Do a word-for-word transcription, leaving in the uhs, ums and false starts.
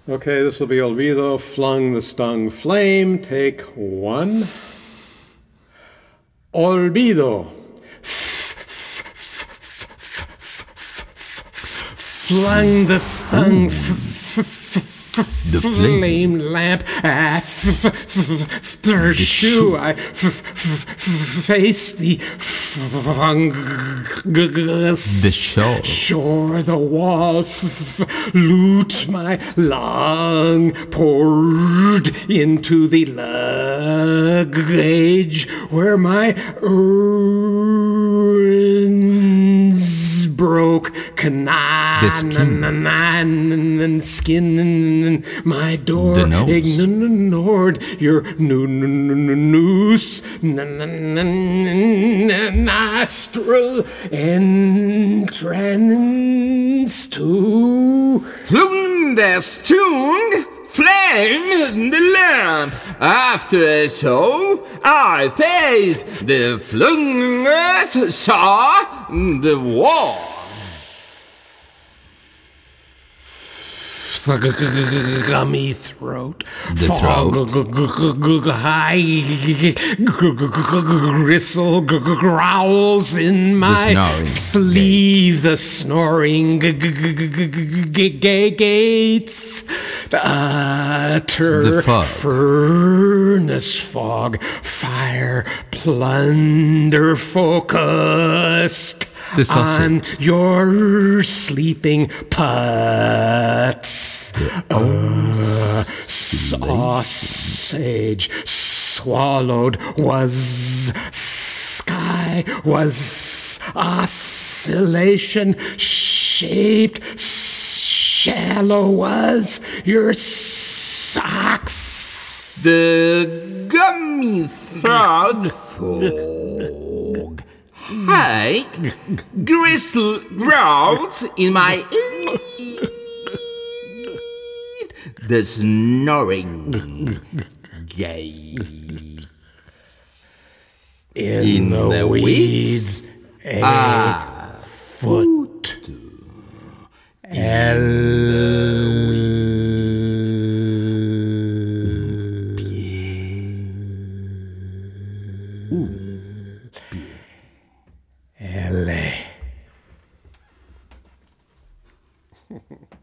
Okay, this will be Olvido, flung the stung flame. Take one. Olvido. Flung the stung The flame. flame lamp after shoe. I face the fungus. The shore. Shore the wall. Loot my lung. Poured into the luggage where my urns broke. The skin. And skin, my door The nose. ignored your noose, nostril entrance to Flung der Stung flame the lamp. After a show, I face the flungus saw the wall. gummy throat, The fog, high gristle growls in my snoring sleeve. The snoring gates, utter The fog. furnace fog, fire plunder focused. The sausage. On your sleeping putts. Uh, sausage swallowed was sky, was oscillation shaped, shallow was your socks. The gummy throat fog. High gristle growls in my ear. The snoring gate. In, In the, the weeds, weeds, a Ah, foot. El L.